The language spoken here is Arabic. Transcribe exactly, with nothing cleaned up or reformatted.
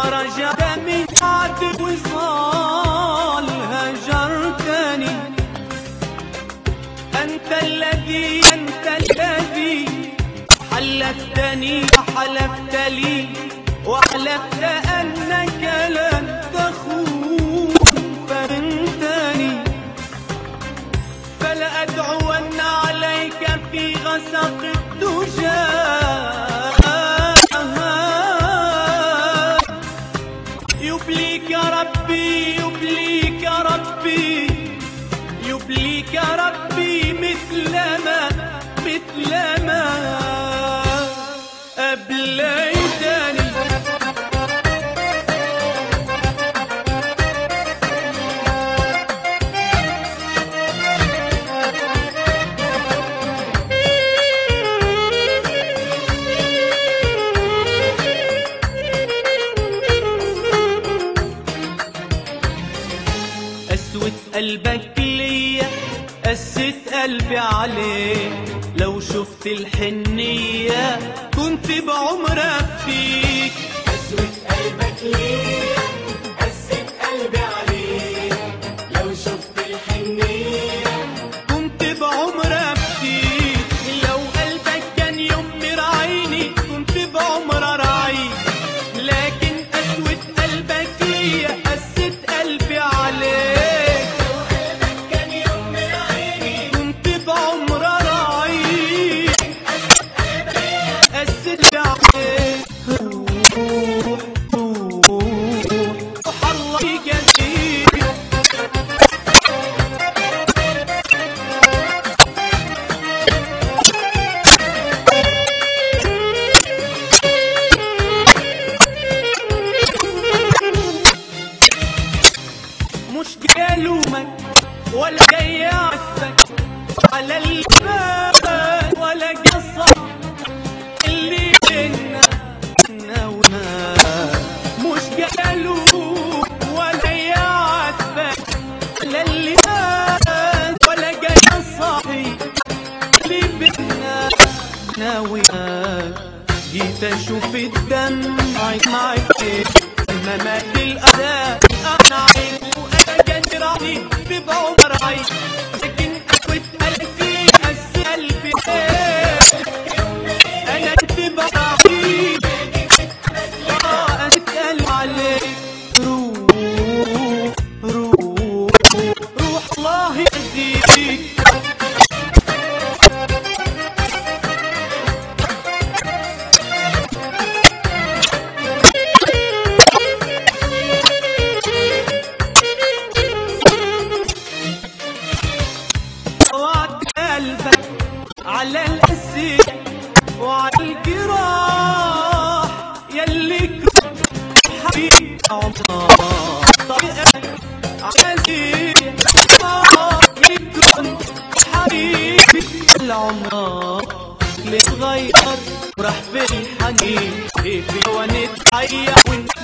ورجعت من بعد وصال هجرتني. أنت الذي أنت الذي حلفتني وحلفت لي وحلفت أنك لن تخون فهمتني. فلا أدعون عليك في غسق الدجى يبليك ربي يبليك ربي يبليك ربي مثلما مثلما أبليتني. قسوة قلبك ليا قست قلبي عليك. لو شفت الحنية كنت بعمرك فيك. قسوة قلبك ليا قست قلبي عليك. لو شفت الحنية كنت بعمرك فيك. لو قلبك كان يمر عيني كنت بعمر أراعيك. لكن قسوة قلبك ليا قست قلبي عليك. لو قلبك كان يمر عيني كنت بعمر أراعيك. قست قلبي عليك. روح روح روح الله يجازيك. مش جاي الومك ولا جاي اعاتبك على اللي فات ولا قصر اللي بينا انا وياك. مش جاي الومك ولا جاي اعاتبك على اللي فات ولا جاي اصحي اللي بينا انا وياك. جيت اشوف الدمع معاك لما مات الأداء أنا عيب وأنا قادر عليك بعمر عيب. لكن قسوة قلبي قس قلبي أنا كنت براعيك. آه أتقل عليك. روح روح روح الله يهديك. وعد قلبك على القسي وعلى الجراح يلي كنت حبيبي عمار طريقك عزيز يلي كنت حبيبي العمار اللي اتغير وراح في الحنين. كيف لو نتحيا ونحب